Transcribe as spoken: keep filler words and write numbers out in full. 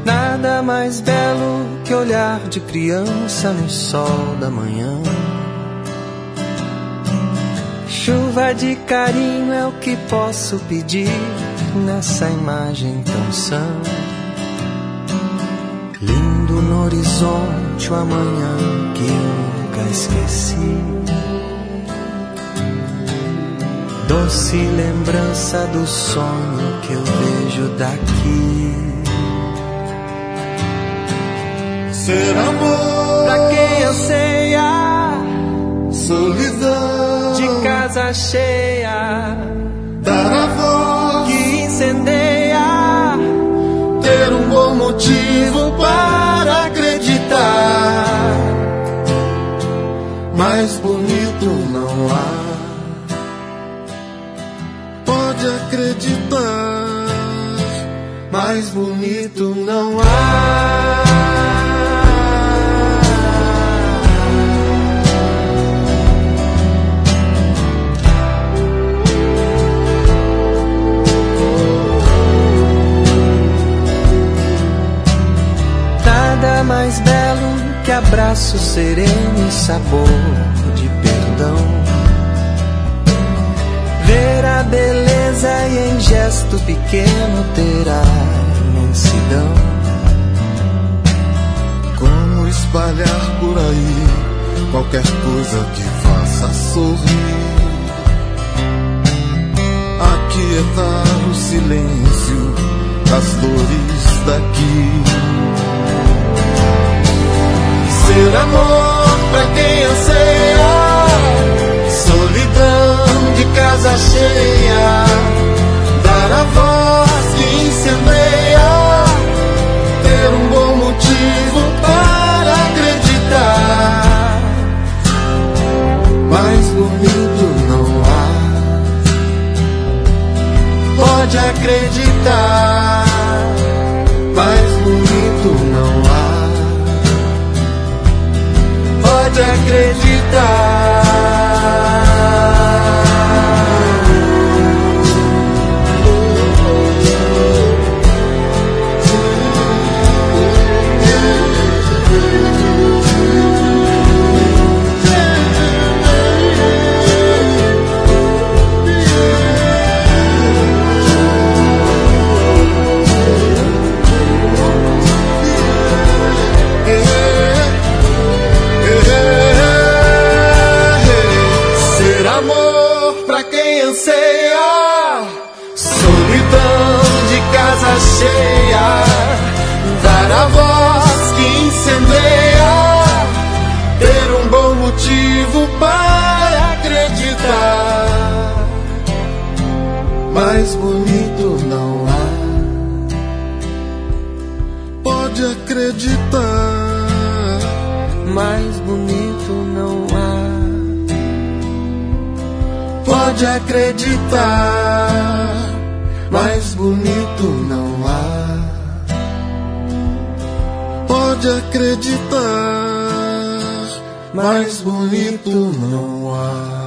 Nada mais belo que olhar de criança no sol da manhã. Chuva de carinho é o que posso pedir nessa imagem tão sã. Lindo no horizonte o amanhã que eu nunca esqueci. Doce lembrança do sonho que eu vejo daqui. Ser amor pra quem anseia, solidão de casa cheia, dar a voz que incendeia, ter um bom motivo para acreditar. Mais bonito não há. Pode acreditar, mais bonito não há. Nada mais belo que abraço sereno e sabor de perdão. Ver a beleza e em gesto pequeno ter a imensidão. Como espalhar por aí qualquer coisa que faça sorrir. Aquietar o silêncio das dores daqui. Ser amor pra quem anseia, solidão de casa cheia, dar a voz que incendeia, ter um bom motivo para acreditar. Mais bonito não há. Pode acreditar, mais bonito não há. Pode acreditar. Solidão de casa cheia, dar a voz que incendeia, ter um bom motivo para acreditar. Mais bonito não há. Pode acreditar, mais bonito não há. Pode acreditar, mais bonito não há. Pode acreditar, mais bonito não há.